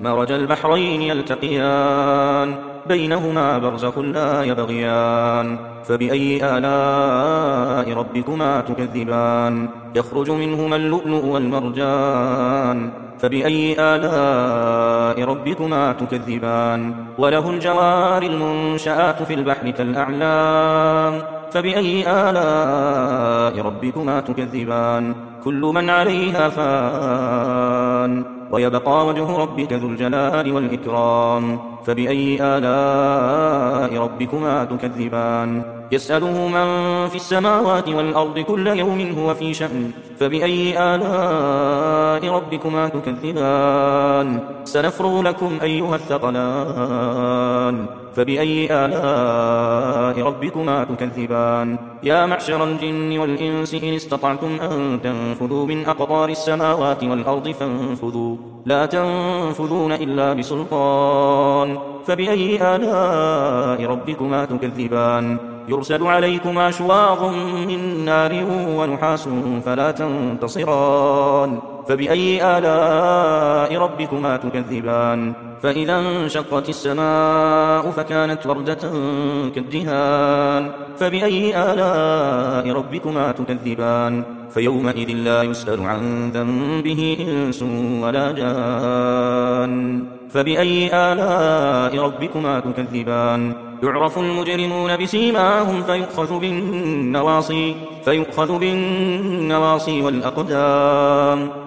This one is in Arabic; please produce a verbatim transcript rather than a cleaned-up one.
مرج البحرين يلتقيان بينهما برزخ لا يبغيان فبأي آلاء ربكما تكذبان يخرج منهما اللؤلؤ والمرجان فبأي آلاء ربكما تكذبان وله الجوار المنشآت في البحر كالأعلام فبأي آلاء ربكما تكذبان كل من عليها فان ويبقى وجه ربك ذو الجلال والإكرام فبأي آلاء ربكما تكذبان يسأله من في السماوات والأرض كل يوم هو في شأن فبأي آلاء ربكما تكذبان سنفرغ لكم أيها الثقلان فبأي آلاء ربكما تكذبان يا معشر الجن والإنس إن استطعتم أن تنفذوا من أقطار السماوات والأرض فانفذوا لا تنفذون إلا بسلطان فبأي آلاء ربكما تكذبان يرسل عليكما شواظ من نار ونحاس فلا تنتصران فبأي آلاء ربكما تكذبان فإذا انشقت السماء فكانت وردة كالدهان فبأي آلاء ربكما تكذبان فيومئذ لا يسأل عن ذنبه إنس ولا جان فبأي آلاء ربكما تكذبان يعرف المجرمون بسيماهم فيؤخذ بالنواصي, فيؤخذ بالنواصي والأقدام